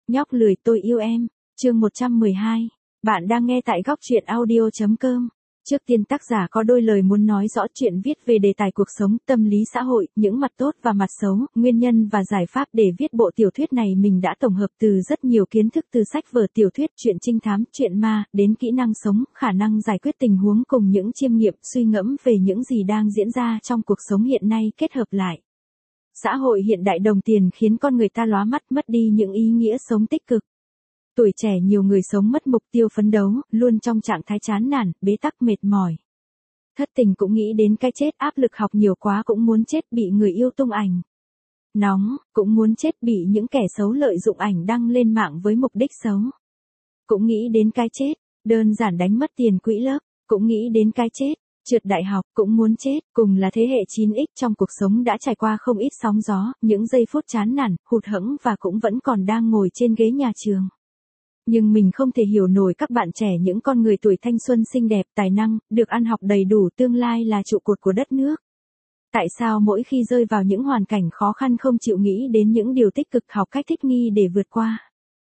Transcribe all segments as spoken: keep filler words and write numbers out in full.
Nhóc lười tôi yêu em, chương một trăm mười hai. Bạn đang nghe tại góc truyện audio chấm com. Trước tiên tác giả có đôi lời muốn nói rõ chuyện viết về đề tài cuộc sống, tâm lý xã hội, những mặt tốt và mặt xấu, nguyên nhân và giải pháp để viết bộ tiểu thuyết này mình đã tổng hợp từ rất nhiều kiến thức từ sách vở tiểu thuyết, truyện trinh thám, truyện ma, đến kỹ năng sống, khả năng giải quyết tình huống cùng những chiêm nghiệm, suy ngẫm về những gì đang diễn ra trong cuộc sống hiện nay kết hợp lại. Xã hội hiện đại đồng tiền khiến con người ta lóa mắt, mất đi những ý nghĩa sống tích cực. Tuổi trẻ nhiều người sống mất mục tiêu phấn đấu, luôn trong trạng thái chán nản, bế tắc mệt mỏi. Thất tình cũng nghĩ đến cái chết, áp lực học nhiều quá cũng muốn chết, bị người yêu tung ảnh nóng, cũng muốn chết, bị những kẻ xấu lợi dụng ảnh đăng lên mạng với mục đích xấu. Cũng nghĩ đến cái chết, đơn giản đánh mất tiền quỹ lớp, cũng nghĩ đến cái chết. Trượt đại học, cũng muốn chết, cùng là thế hệ chín x trong cuộc sống đã trải qua không ít sóng gió, những giây phút chán nản, hụt hẫng và cũng vẫn còn đang ngồi trên ghế nhà trường. Nhưng mình không thể hiểu nổi các bạn trẻ, những con người tuổi thanh xuân xinh đẹp, tài năng, được ăn học đầy đủ, tương lai là trụ cột của đất nước. Tại sao mỗi khi rơi vào những hoàn cảnh khó khăn không chịu nghĩ đến những điều tích cực, học cách thích nghi để vượt qua,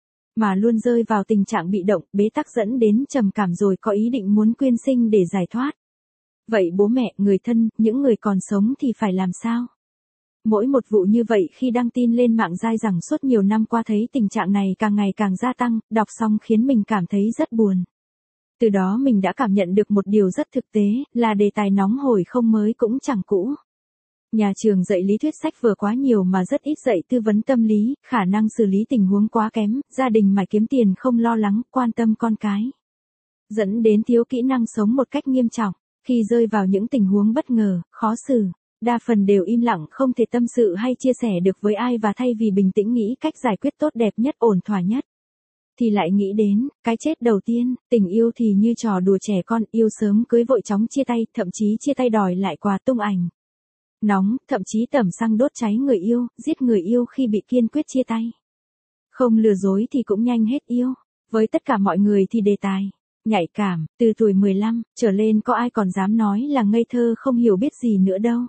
mà luôn rơi vào tình trạng bị động, bế tắc dẫn đến trầm cảm rồi có ý định muốn quyên sinh để giải thoát. Vậy bố mẹ, người thân, những người còn sống thì phải làm sao? Mỗi một vụ như vậy khi đăng tin lên mạng dai dẳng suốt nhiều năm qua, thấy tình trạng này càng ngày càng gia tăng, đọc xong khiến mình cảm thấy rất buồn. Từ đó mình đã cảm nhận được một điều rất thực tế, là đề tài nóng hổi không mới cũng chẳng cũ. Nhà trường dạy lý thuyết sách vở quá nhiều mà rất ít dạy tư vấn tâm lý, khả năng xử lý tình huống quá kém, gia đình mải kiếm tiền không lo lắng, quan tâm con cái. Dẫn đến thiếu kỹ năng sống một cách nghiêm trọng. Khi rơi vào những tình huống bất ngờ, khó xử, đa phần đều im lặng, không thể tâm sự hay chia sẻ được với ai, và thay vì bình tĩnh nghĩ cách giải quyết tốt đẹp nhất, ổn thỏa nhất, thì lại nghĩ đến cái chết đầu tiên. Tình yêu thì như trò đùa trẻ con, yêu sớm cưới vội chóng chia tay, thậm chí chia tay đòi lại quà tung ảnh nóng, thậm chí tẩm xăng đốt cháy người yêu, giết người yêu khi bị kiên quyết chia tay. Không lừa dối thì cũng nhanh hết yêu. Với tất cả mọi người thì đề tài nhạy cảm, từ tuổi mười lăm trở lên có ai còn dám nói là ngây thơ không hiểu biết gì nữa đâu.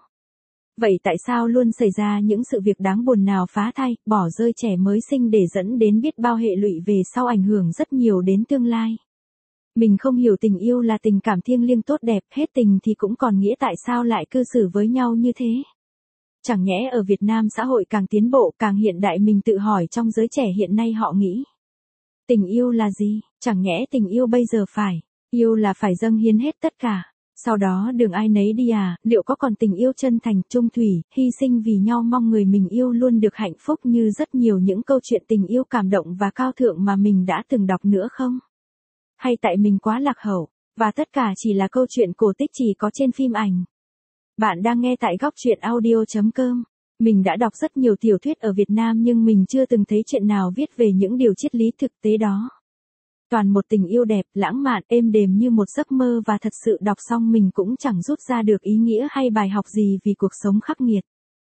Vậy tại sao luôn xảy ra những sự việc đáng buồn nào phá thai, bỏ rơi trẻ mới sinh để dẫn đến biết bao hệ lụy về sau, ảnh hưởng rất nhiều đến tương lai? Mình không hiểu tình yêu là tình cảm thiêng liêng tốt đẹp, hết tình thì cũng còn nghĩa, tại sao lại cư xử với nhau như thế? Chẳng nhẽ ở Việt Nam xã hội càng tiến bộ, càng hiện đại, mình tự hỏi trong giới trẻ hiện nay họ nghĩ tình yêu là gì? Chẳng nhẽ tình yêu bây giờ phải yêu là phải dâng hiến hết tất cả, sau đó đường ai nấy đi à? Liệu có còn tình yêu chân thành, trung thủy, hy sinh vì nhau, mong người mình yêu luôn được hạnh phúc như rất nhiều những câu chuyện tình yêu cảm động và cao thượng mà mình đã từng đọc nữa không? Hay tại mình quá lạc hậu, và tất cả chỉ là câu chuyện cổ tích chỉ có trên phim ảnh? Bạn đang nghe tại góc truyện audio chấm com. Mình đã đọc rất nhiều tiểu thuyết ở Việt Nam nhưng mình chưa từng thấy chuyện nào viết về những điều triết lý thực tế đó. Toàn một tình yêu đẹp, lãng mạn, êm đềm như một giấc mơ, và thật sự đọc xong mình cũng chẳng rút ra được ý nghĩa hay bài học gì vì cuộc sống khắc nghiệt.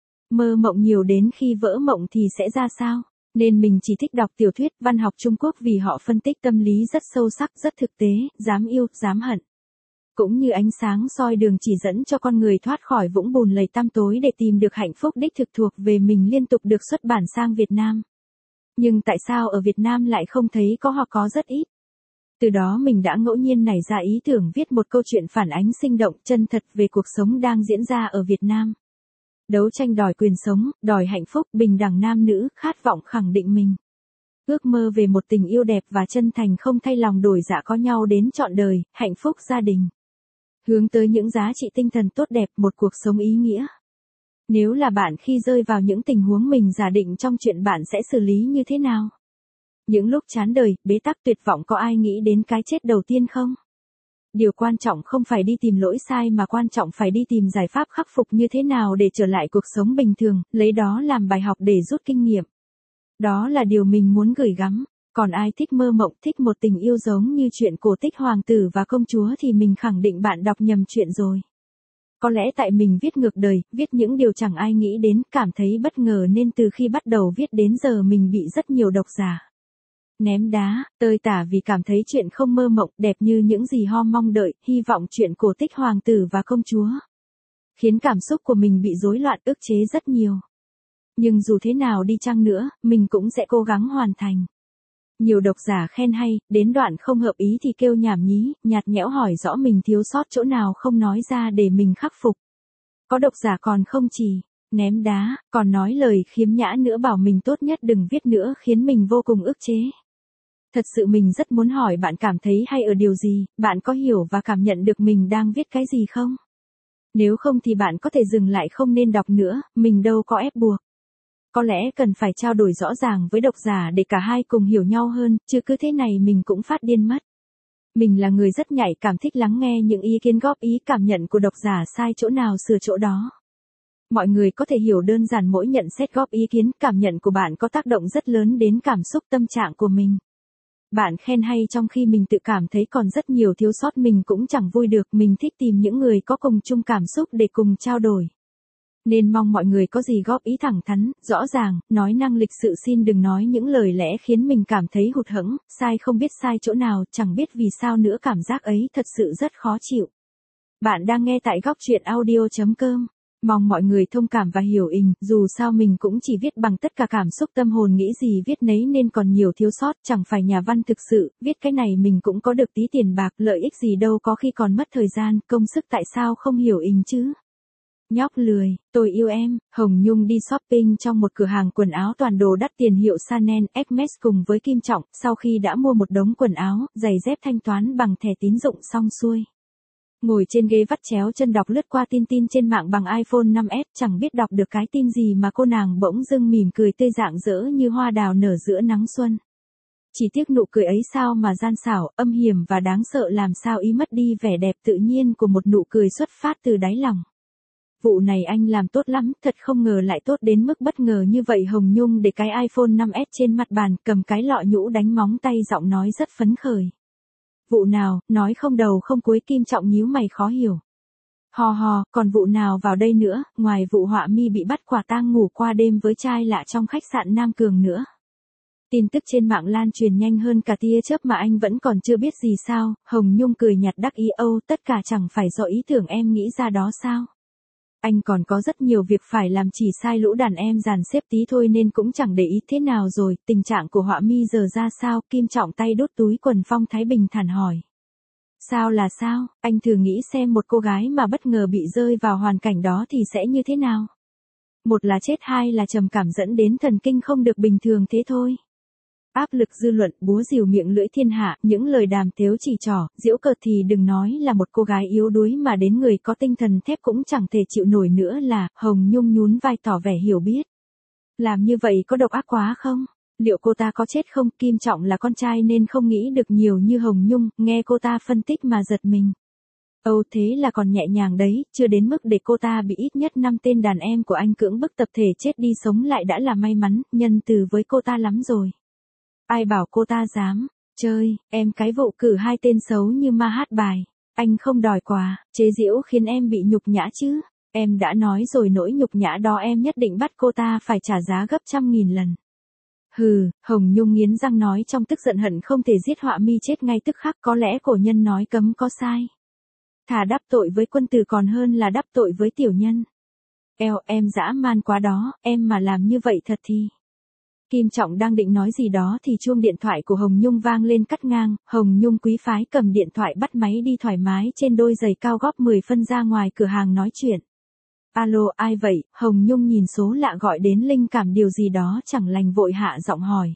Mơ mộng nhiều đến khi vỡ mộng thì sẽ ra sao? Nên mình chỉ thích đọc tiểu thuyết văn học Trung Quốc vì họ phân tích tâm lý rất sâu sắc, rất thực tế, dám yêu, dám hận. Cũng như ánh sáng soi đường chỉ dẫn cho con người thoát khỏi vũng bùn lầy tăm tối để tìm được hạnh phúc đích thực thuộc về mình, liên tục được xuất bản sang Việt Nam. Nhưng tại sao ở Việt Nam lại không thấy có, hoặc có rất ít? Từ đó mình đã ngẫu nhiên nảy ra ý tưởng viết một câu chuyện phản ánh sinh động, chân thật về cuộc sống đang diễn ra ở Việt Nam. Đấu tranh đòi quyền sống, đòi hạnh phúc, bình đẳng nam nữ, khát vọng khẳng định mình. Ước mơ về một tình yêu đẹp và chân thành, không thay lòng đổi dạ, có nhau đến trọn đời, hạnh phúc gia đình. Hướng tới những giá trị tinh thần tốt đẹp, một cuộc sống ý nghĩa. Nếu là bạn, khi rơi vào những tình huống mình giả định trong chuyện, bạn sẽ xử lý như thế nào? Những lúc chán đời, bế tắc, tuyệt vọng, có ai nghĩ đến cái chết đầu tiên không? Điều quan trọng không phải đi tìm lỗi sai, mà quan trọng phải đi tìm giải pháp khắc phục như thế nào để trở lại cuộc sống bình thường, lấy đó làm bài học để rút kinh nghiệm. Đó là điều mình muốn gửi gắm. Còn ai thích mơ mộng, thích một tình yêu giống như chuyện cổ tích hoàng tử và công chúa thì mình khẳng định bạn đọc nhầm chuyện rồi. Có lẽ tại mình viết ngược đời, viết những điều chẳng ai nghĩ đến, cảm thấy bất ngờ nên từ khi bắt đầu viết đến giờ mình bị rất nhiều độc giả ném đá, tơi tả vì cảm thấy chuyện không mơ mộng, đẹp như những gì họ mong đợi, hy vọng chuyện cổ tích hoàng tử và công chúa. Khiến cảm xúc của mình bị rối loạn, ức chế rất nhiều. Nhưng dù thế nào đi chăng nữa, mình cũng sẽ cố gắng hoàn thành. Nhiều độc giả khen hay, đến đoạn không hợp ý thì kêu nhảm nhí, nhạt nhẽo hỏi rõ mình thiếu sót chỗ nào không nói ra để mình khắc phục. Có độc giả còn không chỉ ném đá, còn nói lời khiếm nhã nữa bảo mình tốt nhất đừng viết nữa khiến mình vô cùng ức chế. Thật sự mình rất muốn hỏi bạn cảm thấy hay ở điều gì, bạn có hiểu và cảm nhận được mình đang viết cái gì không? Nếu không thì bạn có thể dừng lại không nên đọc nữa, mình đâu có ép buộc. Có lẽ cần phải trao đổi rõ ràng với độc giả để cả hai cùng hiểu nhau hơn, chứ cứ thế này mình cũng phát điên mất. Mình là người rất nhạy cảm, thích lắng nghe những ý kiến góp ý cảm nhận của độc giả, sai chỗ nào sửa chỗ đó. Mọi người có thể hiểu đơn giản mỗi nhận xét góp ý kiến, cảm nhận của bạn có tác động rất lớn đến cảm xúc tâm trạng của mình. Bạn khen hay trong khi mình tự cảm thấy còn rất nhiều thiếu sót mình cũng chẳng vui được, mình thích tìm những người có cùng chung cảm xúc để cùng trao đổi. Nên mong mọi người có gì góp ý thẳng thắn, rõ ràng, nói năng lịch sự, xin đừng nói những lời lẽ khiến mình cảm thấy hụt hẫng, sai không biết sai chỗ nào, chẳng biết vì sao nữa, cảm giác ấy thật sự rất khó chịu. Bạn đang nghe tại góc truyện audio chấm com. Mong mọi người thông cảm và hiểu ình, dù sao mình cũng chỉ viết bằng tất cả cảm xúc tâm hồn, nghĩ gì viết nấy nên còn nhiều thiếu sót, chẳng phải nhà văn thực sự, viết cái này mình cũng có được tí tiền bạc, lợi ích gì đâu, có khi còn mất thời gian, công sức, tại sao không hiểu ình chứ? Nhóc lười, tôi yêu em. Hồng Nhung đi shopping trong một cửa hàng quần áo toàn đồ đắt tiền hiệu Chanel, Hermes cùng với Kim Trọng, sau khi đã mua một đống quần áo, giày dép, thanh toán bằng thẻ tín dụng xong xuôi. Ngồi trên ghế vắt chéo chân đọc lướt qua tin tin trên mạng bằng iPhone năm S, chẳng biết đọc được cái tin gì mà cô nàng bỗng dưng mỉm cười tươi rạng rỡ như hoa đào nở giữa nắng xuân. Chỉ tiếc nụ cười ấy sao mà gian xảo, âm hiểm và đáng sợ, làm sao ý mất đi vẻ đẹp tự nhiên của một nụ cười xuất phát từ đáy lòng. Vụ này anh làm tốt lắm, thật không ngờ lại tốt đến mức bất ngờ như vậy. Hồng Nhung để cái iPhone năm S trên mặt bàn, cầm cái lọ nhũ đánh móng tay, giọng nói rất phấn khởi. Vụ nào, nói không đầu không cuối. Kim Trọng nhíu mày khó hiểu. Hò hò, còn vụ nào vào đây nữa, ngoài vụ họa mi bị bắt quả tang ngủ qua đêm với trai lạ trong khách sạn Nam Cường nữa. Tin tức trên mạng lan truyền nhanh hơn cả tia chớp mà anh vẫn còn chưa biết gì sao? Hồng Nhung cười nhạt đắc ý, âu, tất cả chẳng phải do ý tưởng em nghĩ ra đó sao? Anh còn có rất nhiều việc phải làm, chỉ sai lũ đàn em dàn xếp tí thôi nên cũng chẳng để ý. Thế nào rồi, tình trạng của họa mi giờ ra sao? Kim Trọng tay đút túi quần, phong thái bình thản hỏi. Sao là sao, anh thử nghĩ xem một cô gái mà bất ngờ bị rơi vào hoàn cảnh đó thì sẽ như thế nào? Một là chết, hai là trầm cảm dẫn đến thần kinh không được bình thường, thế thôi. Áp lực dư luận, búa rìu miệng lưỡi thiên hạ, những lời đàm tiếu chỉ trỏ, giễu cợt thì đừng nói là một cô gái yếu đuối mà đến người có tinh thần thép cũng chẳng thể chịu nổi nữa là. Hồng Nhung nhún vai tỏ vẻ hiểu biết. Làm như vậy có độc ác quá không? Liệu cô ta có chết không? Kim Trọng là con trai nên không nghĩ được nhiều như Hồng Nhung, nghe cô ta phân tích mà giật mình. Âu, thế là còn nhẹ nhàng đấy, chưa đến mức để cô ta bị ít nhất năm tên đàn em của anh cưỡng bức tập thể chết đi sống lại đã là may mắn, nhân từ với cô ta lắm rồi. Ai bảo cô ta dám chơi, em cái vụ cử hai tên xấu như ma hát bài. Anh không đòi quà, chế giễu khiến em bị nhục nhã chứ. Em đã nói rồi, nỗi nhục nhã đó em nhất định bắt cô ta phải trả giá gấp trăm nghìn lần. Hừ, Hồng Nhung nghiến răng nói trong tức giận, hận không thể giết họa mi chết ngay tức khắc. Có lẽ cổ nhân nói cấm có sai. Thà đáp tội với quân tử còn hơn là đáp tội với tiểu nhân. Eo, em dã man quá đó, em mà làm như vậy thật thì... Kim Trọng đang định nói gì đó thì chuông điện thoại của Hồng Nhung vang lên cắt ngang. Hồng Nhung quý phái cầm điện thoại bắt máy đi thoải mái trên đôi giày cao góp mười phân ra ngoài cửa hàng nói chuyện. Alo, ai vậy? Hồng Nhung nhìn số lạ gọi đến, linh cảm điều gì đó chẳng lành vội hạ giọng hỏi.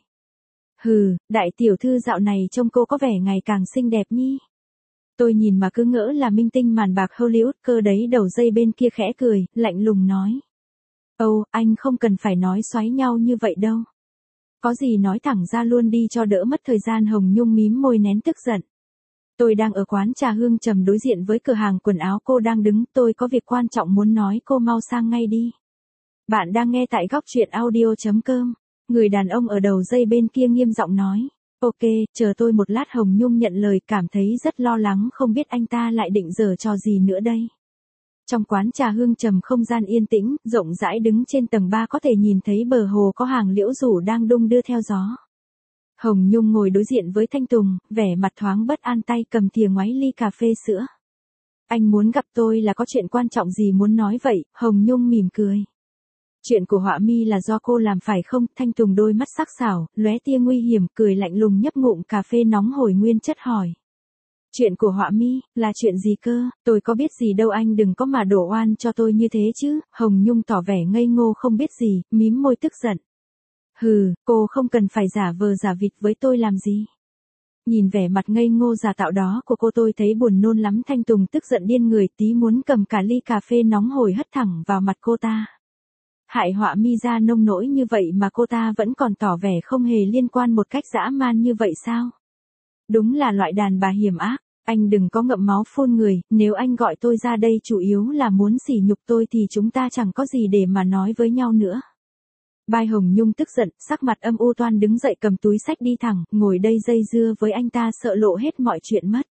Hừ, đại tiểu thư dạo này trông cô có vẻ ngày càng xinh đẹp nhi. Tôi nhìn mà cứ ngỡ là minh tinh màn bạc Hollywood cơ đấy. Đầu dây bên kia khẽ cười, lạnh lùng nói. Âu, anh không cần phải nói xoáy nhau như vậy đâu. Có gì nói thẳng ra luôn đi cho đỡ mất thời gian. Hồng Nhung mím môi nén tức giận. Tôi đang ở quán trà Hương Trầm đối diện với cửa hàng quần áo cô đang đứng, tôi có việc quan trọng muốn nói, cô mau sang ngay đi. Bạn đang nghe tại góc truyện audio chấm com. Người đàn ông ở đầu dây bên kia nghiêm giọng nói. Ok, chờ tôi một lát. Hồng Nhung nhận lời, cảm thấy rất lo lắng, không biết anh ta lại định giở trò gì nữa đây. Trong quán trà Hương Trầm không gian yên tĩnh, rộng rãi, đứng trên tầng ba có thể nhìn thấy bờ hồ có hàng liễu rủ đang đung đưa theo gió. Hồng Nhung ngồi đối diện với Thanh Tùng, vẻ mặt thoáng bất an, tay cầm thìa ngoáy ly cà phê sữa. Anh muốn gặp tôi là có chuyện quan trọng gì muốn nói vậy? Hồng Nhung mỉm cười. Chuyện của Họa Mi là do cô làm phải không? Thanh Tùng đôi mắt sắc sảo, lóe tia nguy hiểm, cười lạnh lùng nhấp ngụm cà phê nóng hổi nguyên chất hỏi. Chuyện của Họa Mi, là chuyện gì cơ? Tôi có biết gì đâu, anh đừng có mà đổ oan cho tôi như thế chứ. Hồng Nhung tỏ vẻ ngây ngô không biết gì, mím môi tức giận. Hừ, cô không cần phải giả vờ giả vịt với tôi làm gì. Nhìn vẻ mặt ngây ngô giả tạo đó của cô tôi thấy buồn nôn lắm. Thanh Tùng tức giận điên người, tí muốn cầm cả ly cà phê nóng hổi hất thẳng vào mặt cô ta. Hại Họa Mi ra nông nỗi như vậy mà cô ta vẫn còn tỏ vẻ không hề liên quan một cách dã man như vậy sao? Đúng là loại đàn bà hiểm ác. Anh đừng có ngậm máu phun người, nếu anh gọi tôi ra đây chủ yếu là muốn sỉ nhục tôi thì chúng ta chẳng có gì để mà nói với nhau nữa. Bai Hồng Nhung tức giận, sắc mặt âm u toan đứng dậy cầm túi xách đi thẳng, ngồi đây dây dưa với anh ta sợ lộ hết mọi chuyện mất.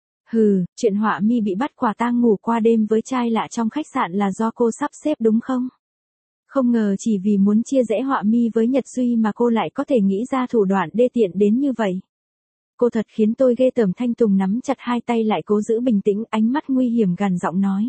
Hừ, chuyện Họa Mi bị bắt quả tang ngủ qua đêm với trai lạ trong khách sạn là do cô sắp xếp đúng không? Không ngờ chỉ vì muốn chia rẽ Họa Mi với Nhật Duy mà cô lại có thể nghĩ ra thủ đoạn đê tiện đến như vậy. Cô thật khiến tôi ghê tởm. Thanh Tùng nắm chặt hai tay lại cố giữ bình tĩnh, ánh mắt nguy hiểm gằn giọng nói.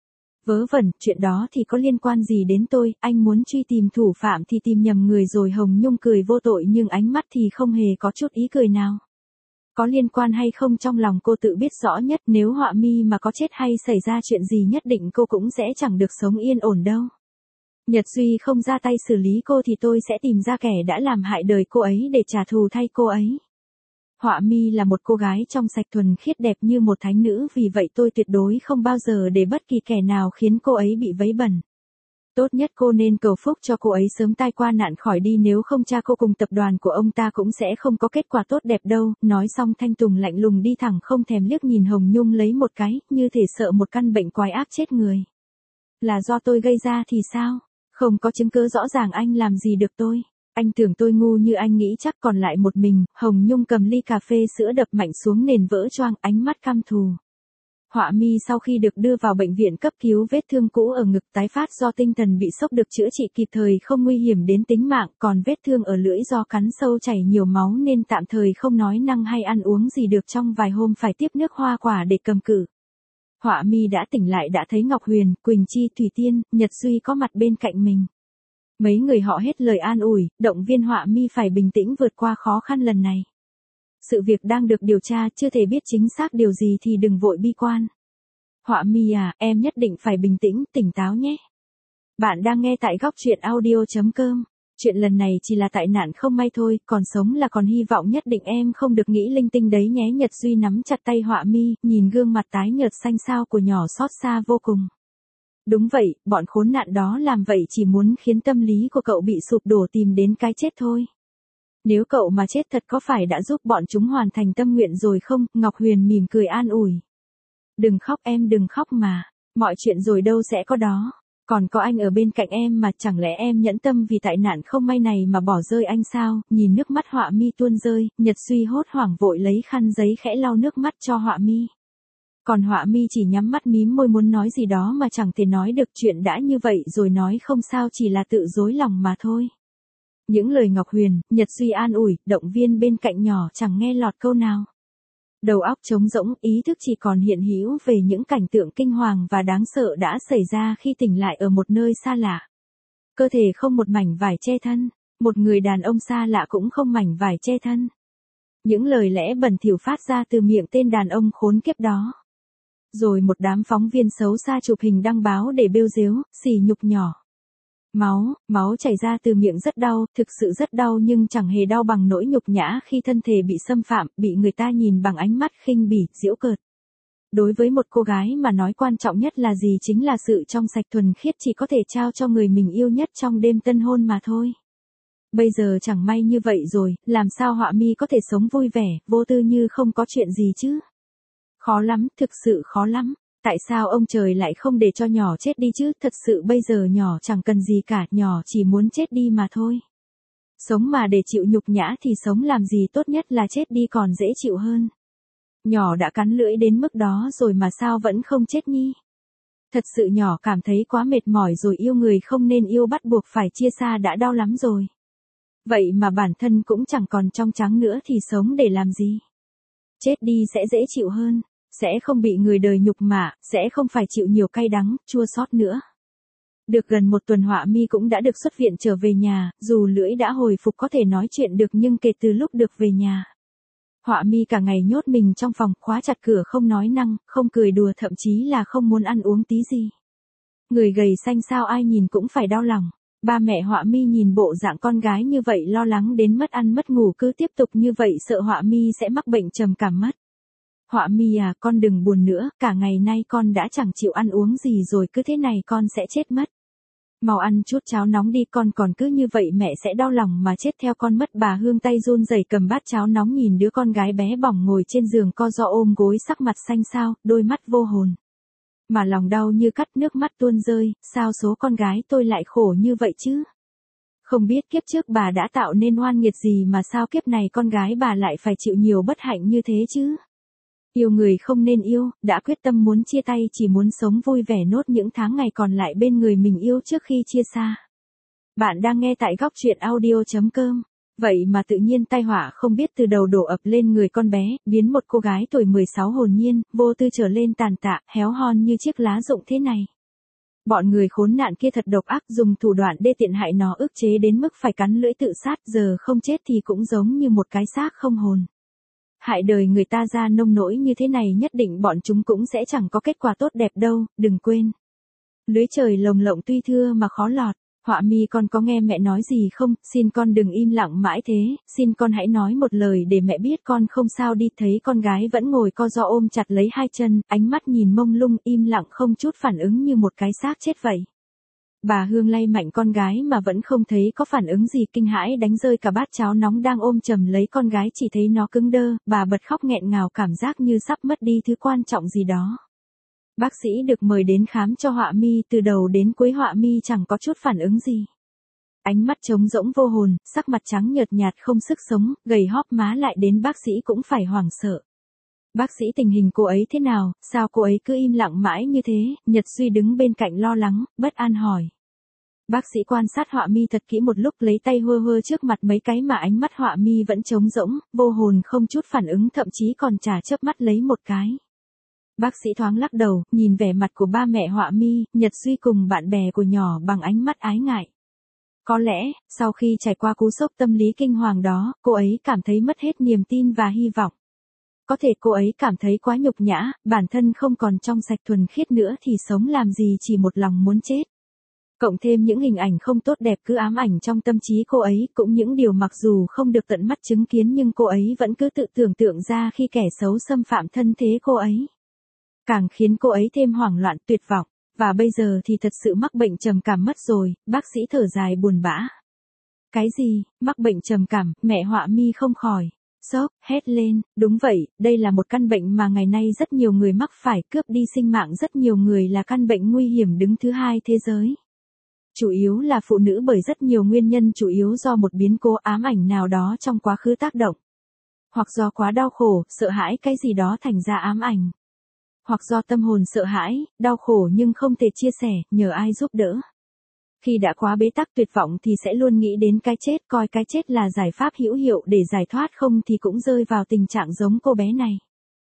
Vớ vẩn, chuyện đó thì có liên quan gì đến tôi, anh muốn truy tìm thủ phạm thì tìm nhầm người rồi. Hồng Nhung cười vô tội nhưng ánh mắt thì không hề có chút ý cười nào. Có liên quan hay không trong lòng cô tự biết rõ nhất, nếu Họa Mi mà có chết hay xảy ra chuyện gì nhất định cô cũng sẽ chẳng được sống yên ổn đâu. Nhật Duy không ra tay xử lý cô thì tôi sẽ tìm ra kẻ đã làm hại đời cô ấy để trả thù thay cô ấy. Họa Mi là một cô gái trong sạch thuần khiết đẹp như một thánh nữ, vì vậy tôi tuyệt đối không bao giờ để bất kỳ kẻ nào khiến cô ấy bị vấy bẩn. Tốt nhất cô nên cầu phúc cho cô ấy sớm tai qua nạn khỏi đi, nếu không cha cô cùng tập đoàn của ông ta cũng sẽ không có kết quả tốt đẹp đâu. Nói xong Thanh Tùng lạnh lùng đi thẳng không thèm liếc nhìn Hồng Nhung lấy một cái, như thể sợ một căn bệnh quái ác chết người. Là do tôi gây ra thì sao? Không có chứng cứ rõ ràng anh làm gì được tôi. Anh tưởng tôi ngu như anh nghĩ chắc. Còn lại một mình, Hồng Nhung cầm ly cà phê sữa đập mạnh xuống nền vỡ choang, ánh mắt căm thù. Họa Mi sau khi được đưa vào bệnh viện cấp cứu, vết thương cũ ở ngực tái phát do tinh thần bị sốc được chữa trị kịp thời không nguy hiểm đến tính mạng, còn vết thương ở lưỡi do cắn sâu chảy nhiều máu nên tạm thời không nói năng hay ăn uống gì được, trong vài hôm phải tiếp nước hoa quả để cầm cự. Họa Mi đã tỉnh lại đã thấy Ngọc Huyền, Quỳnh Chi, Thủy Tiên, Nhật Duy có mặt bên cạnh mình. Mấy người họ hết lời an ủi, động viên Họa Mi phải bình tĩnh vượt qua khó khăn lần này. Sự việc đang được điều tra, chưa thể biết chính xác điều gì thì đừng vội bi quan. Họa Mi à, em nhất định phải bình tĩnh, tỉnh táo nhé. Bạn đang nghe tại góc truyện audio chấm com. Chuyện lần này chỉ là tai nạn không may thôi, còn sống là còn hy vọng, nhất định em không được nghĩ linh tinh đấy nhé. Nhật Duy nắm chặt tay Họa Mi, nhìn gương mặt tái nhợt xanh xao của nhỏ xót xa vô cùng. Đúng vậy, bọn khốn nạn đó làm vậy chỉ muốn khiến tâm lý của cậu bị sụp đổ, tìm đến cái chết thôi. Nếu cậu mà chết thật có phải đã giúp bọn chúng hoàn thành tâm nguyện rồi không? Ngọc Huyền mỉm cười an ủi. Đừng khóc em, đừng khóc mà, mọi chuyện rồi đâu sẽ có đó. Còn có anh ở bên cạnh em mà, chẳng lẽ em nhẫn tâm vì tai nạn không may này mà bỏ rơi anh sao? Nhìn nước mắt Họa Mi tuôn rơi, Nhật Duy hốt hoảng vội lấy khăn giấy khẽ lau nước mắt cho Họa Mi. Còn Họa Mi chỉ nhắm mắt mím môi muốn nói gì đó mà chẳng thể nói được, chuyện đã như vậy rồi nói không sao, chỉ là tự dối lòng mà thôi. Những lời Ngọc Huyền, Nhật Duy an ủi, động viên bên cạnh nhỏ chẳng nghe lọt câu nào. Đầu óc trống rỗng, ý thức chỉ còn hiện hữu về những cảnh tượng kinh hoàng và đáng sợ đã xảy ra khi tỉnh lại ở một nơi xa lạ. Cơ thể không một mảnh vải che thân, một người đàn ông xa lạ cũng không mảnh vải che thân. Những lời lẽ bẩn thỉu phát ra từ miệng tên đàn ông khốn kiếp đó. Rồi một đám phóng viên xấu xa chụp hình đăng báo để bêu rếu, sỉ nhục nhỏ. Máu, máu chảy ra từ miệng rất đau, thực sự rất đau, nhưng chẳng hề đau bằng nỗi nhục nhã khi thân thể bị xâm phạm, bị người ta nhìn bằng ánh mắt khinh bỉ, giễu cợt. Đối với một cô gái mà nói quan trọng nhất là gì chính là sự trong sạch thuần khiết chỉ có thể trao cho người mình yêu nhất trong đêm tân hôn mà thôi. Bây giờ chẳng may như vậy rồi, làm sao Họa Mi có thể sống vui vẻ, vô tư như không có chuyện gì chứ? Khó lắm, thực sự khó lắm. Tại sao ông trời lại không để cho nhỏ chết đi chứ? Thật sự bây giờ nhỏ chẳng cần gì cả, nhỏ chỉ muốn chết đi mà thôi. Sống mà để chịu nhục nhã thì sống làm gì, tốt nhất là chết đi còn dễ chịu hơn. Nhỏ đã cắn lưỡi đến mức đó rồi mà sao vẫn không chết nhi? Thật sự nhỏ cảm thấy quá mệt mỏi rồi, yêu người không nên yêu, bắt buộc phải chia xa đã đau lắm rồi. Vậy mà bản thân cũng chẳng còn trong trắng nữa thì sống để làm gì? Chết đi sẽ dễ chịu hơn. Sẽ không bị người đời nhục mạ, sẽ không phải chịu nhiều cay đắng, chua xót nữa. Được gần một tuần Họa Mi cũng đã được xuất viện trở về nhà, dù lưỡi đã hồi phục có thể nói chuyện được nhưng kể từ lúc được về nhà, Họa Mi cả ngày nhốt mình trong phòng, khóa chặt cửa không nói năng, không cười đùa, thậm chí là không muốn ăn uống tí gì. Người gầy xanh xao ai nhìn cũng phải đau lòng. Ba mẹ Họa Mi nhìn bộ dạng con gái như vậy lo lắng đến mất ăn mất ngủ, cứ tiếp tục như vậy sợ Họa Mi sẽ mắc bệnh trầm cảm mất. Họa Mi à, con đừng buồn nữa, cả ngày nay con đã chẳng chịu ăn uống gì rồi, cứ thế này con sẽ chết mất. Mau ăn chút cháo nóng đi, con còn cứ như vậy mẹ sẽ đau lòng mà chết theo con mất. Bà Hương tay run rẩy cầm bát cháo nóng nhìn đứa con gái bé bỏng ngồi trên giường co ro ôm gối, sắc mặt xanh xao, đôi mắt vô hồn. Mà lòng đau như cắt, nước mắt tuôn rơi, sao số con gái tôi lại khổ như vậy chứ? Không biết kiếp trước bà đã tạo nên oan nghiệt gì mà sao kiếp này con gái bà lại phải chịu nhiều bất hạnh như thế chứ? Yêu người không nên yêu, đã quyết tâm muốn chia tay chỉ muốn sống vui vẻ nốt những tháng ngày còn lại bên người mình yêu trước khi chia xa. Bạn đang nghe tại góc truyện audio chấm com. Vậy mà tự nhiên tai họa không biết từ đầu đổ ập lên người con bé, biến một cô gái tuổi mười sáu hồn nhiên, vô tư trở lên tàn tạ, héo hon như chiếc lá rụng thế này. Bọn người khốn nạn kia thật độc ác, dùng thủ đoạn đê tiện hại nó ức chế đến mức phải cắn lưỡi tự sát, giờ không chết thì cũng giống như một cái xác không hồn. Hại đời người ta ra nông nỗi như thế này nhất định bọn chúng cũng sẽ chẳng có kết quả tốt đẹp đâu, đừng quên. Lưới trời lồng lộng tuy thưa mà khó lọt. Họa Mi, con có nghe mẹ nói gì không? Xin con đừng im lặng mãi thế, xin con hãy nói một lời để mẹ biết con không sao đi. Thấy con gái vẫn ngồi co ro ôm chặt lấy hai chân, ánh mắt nhìn mông lung, im lặng không chút phản ứng như một cái xác chết vậy. Bà Hương lay mạnh con gái mà vẫn không thấy có phản ứng gì, kinh hãi đánh rơi cả bát cháo nóng đang ôm chầm lấy con gái, chỉ thấy nó cứng đơ, bà bật khóc nghẹn ngào, cảm giác như sắp mất đi thứ quan trọng gì đó. Bác sĩ được mời đến khám cho Họa Mi, từ đầu đến cuối Họa Mi chẳng có chút phản ứng gì. Ánh mắt trống rỗng vô hồn, sắc mặt trắng nhợt nhạt không sức sống, gầy hóp má lại đến bác sĩ cũng phải hoảng sợ. Bác sĩ, tình hình cô ấy thế nào, sao cô ấy cứ im lặng mãi như thế? Nhật Duy đứng bên cạnh lo lắng, bất an hỏi. Bác sĩ quan sát Họa Mi thật kỹ một lúc, lấy tay hơ hơ trước mặt mấy cái mà ánh mắt Họa Mi vẫn trống rỗng, vô hồn không chút phản ứng, thậm chí còn chả chớp mắt lấy một cái. Bác sĩ thoáng lắc đầu, nhìn vẻ mặt của ba mẹ Họa Mi, Nhật Duy cùng bạn bè của nhỏ bằng ánh mắt ái ngại. Có lẽ, sau khi trải qua cú sốc tâm lý kinh hoàng đó, cô ấy cảm thấy mất hết niềm tin và hy vọng. Có thể cô ấy cảm thấy quá nhục nhã, bản thân không còn trong sạch thuần khiết nữa thì sống làm gì, chỉ một lòng muốn chết. Cộng thêm những hình ảnh không tốt đẹp cứ ám ảnh trong tâm trí cô ấy, cũng những điều mặc dù không được tận mắt chứng kiến nhưng cô ấy vẫn cứ tự tưởng tượng ra khi kẻ xấu xâm phạm thân thế cô ấy. Càng khiến cô ấy thêm hoảng loạn, tuyệt vọng, và bây giờ thì thật sự mắc bệnh trầm cảm mất rồi. Bác sĩ thở dài buồn bã. Cái gì, mắc bệnh trầm cảm? Mẹ Họa Mi không khỏi sốc, hét lên, đúng vậy, đây là một căn bệnh mà ngày nay rất nhiều người mắc phải, cướp đi sinh mạng rất nhiều người, là căn bệnh nguy hiểm đứng thứ hai thế giới. Chủ yếu là phụ nữ, bởi rất nhiều nguyên nhân, chủ yếu do một biến cố ám ảnh nào đó trong quá khứ tác động. Hoặc do quá đau khổ, sợ hãi cái gì đó thành ra ám ảnh. Hoặc do tâm hồn sợ hãi, đau khổ nhưng không thể chia sẻ, nhờ ai giúp đỡ. Khi đã quá bế tắc tuyệt vọng thì sẽ luôn nghĩ đến cái chết, coi cái chết là giải pháp hữu hiệu để giải thoát, không thì cũng rơi vào tình trạng giống cô bé này.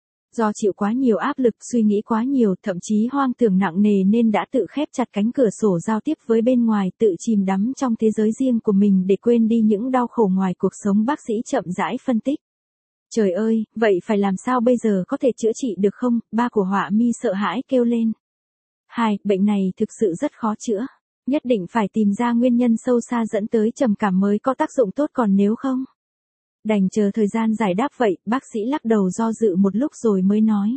Do chịu quá nhiều áp lực, suy nghĩ quá nhiều, thậm chí hoang tưởng nặng nề nên đã tự khép chặt cánh cửa sổ giao tiếp với bên ngoài, tự chìm đắm trong thế giới riêng của mình để quên đi những đau khổ ngoài cuộc sống. Bác sĩ chậm rãi phân tích. Trời ơi, vậy phải làm sao bây giờ, có thể chữa trị được không? Ba của Họa Mi sợ hãi kêu lên. Hai, bệnh này thực sự rất khó chữa. Nhất định phải tìm ra nguyên nhân sâu xa dẫn tới trầm cảm mới có tác dụng tốt, còn nếu không, đành chờ thời gian giải đáp. Vậy, bác sĩ lắc đầu do dự một lúc rồi mới nói.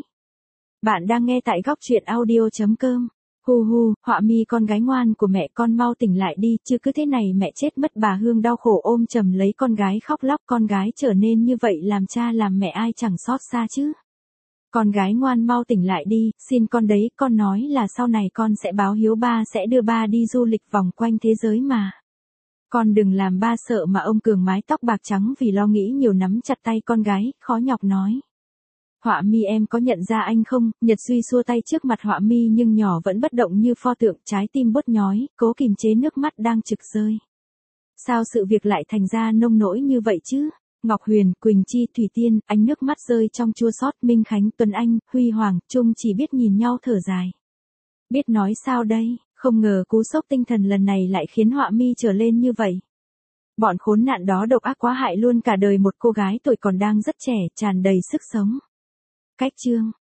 Bạn đang nghe tại góc truyện audio chấm com. Hu hu, Họa Mi con gái ngoan của mẹ, con mau tỉnh lại đi, chứ cứ thế này mẹ chết mất. Bà Hương đau khổ ôm chầm lấy con gái khóc lóc, con gái trở nên như vậy làm cha làm mẹ ai chẳng xót xa chứ. Con gái ngoan mau tỉnh lại đi, xin con đấy, con nói là sau này con sẽ báo hiếu ba, sẽ đưa ba đi du lịch vòng quanh thế giới mà. Con đừng làm ba sợ mà. Ông Cường mái tóc bạc trắng vì lo nghĩ nhiều nắm chặt tay con gái, khó nhọc nói. Họa Mi, em có nhận ra anh không? Nhật Duy xua tay trước mặt Họa Mi nhưng nhỏ vẫn bất động như pho tượng, trái tim bớt nhói, cố kìm chế nước mắt đang trực rơi. Sao sự việc lại thành ra nông nỗi như vậy chứ? Ngọc Huyền, Quỳnh Chi, Thủy Tiên, ánh nước mắt rơi trong chua xót. Minh Khánh, Tuấn Anh, Huy Hoàng, Trung chỉ biết nhìn nhau thở dài. Biết nói sao đây, Không ngờ cú sốc tinh thần lần này lại khiến họa mi trở lên như vậy. Bọn khốn nạn đó độc ác quá hại luôn cả đời một cô gái tuổi còn đang rất trẻ, tràn đầy sức sống. Cách chương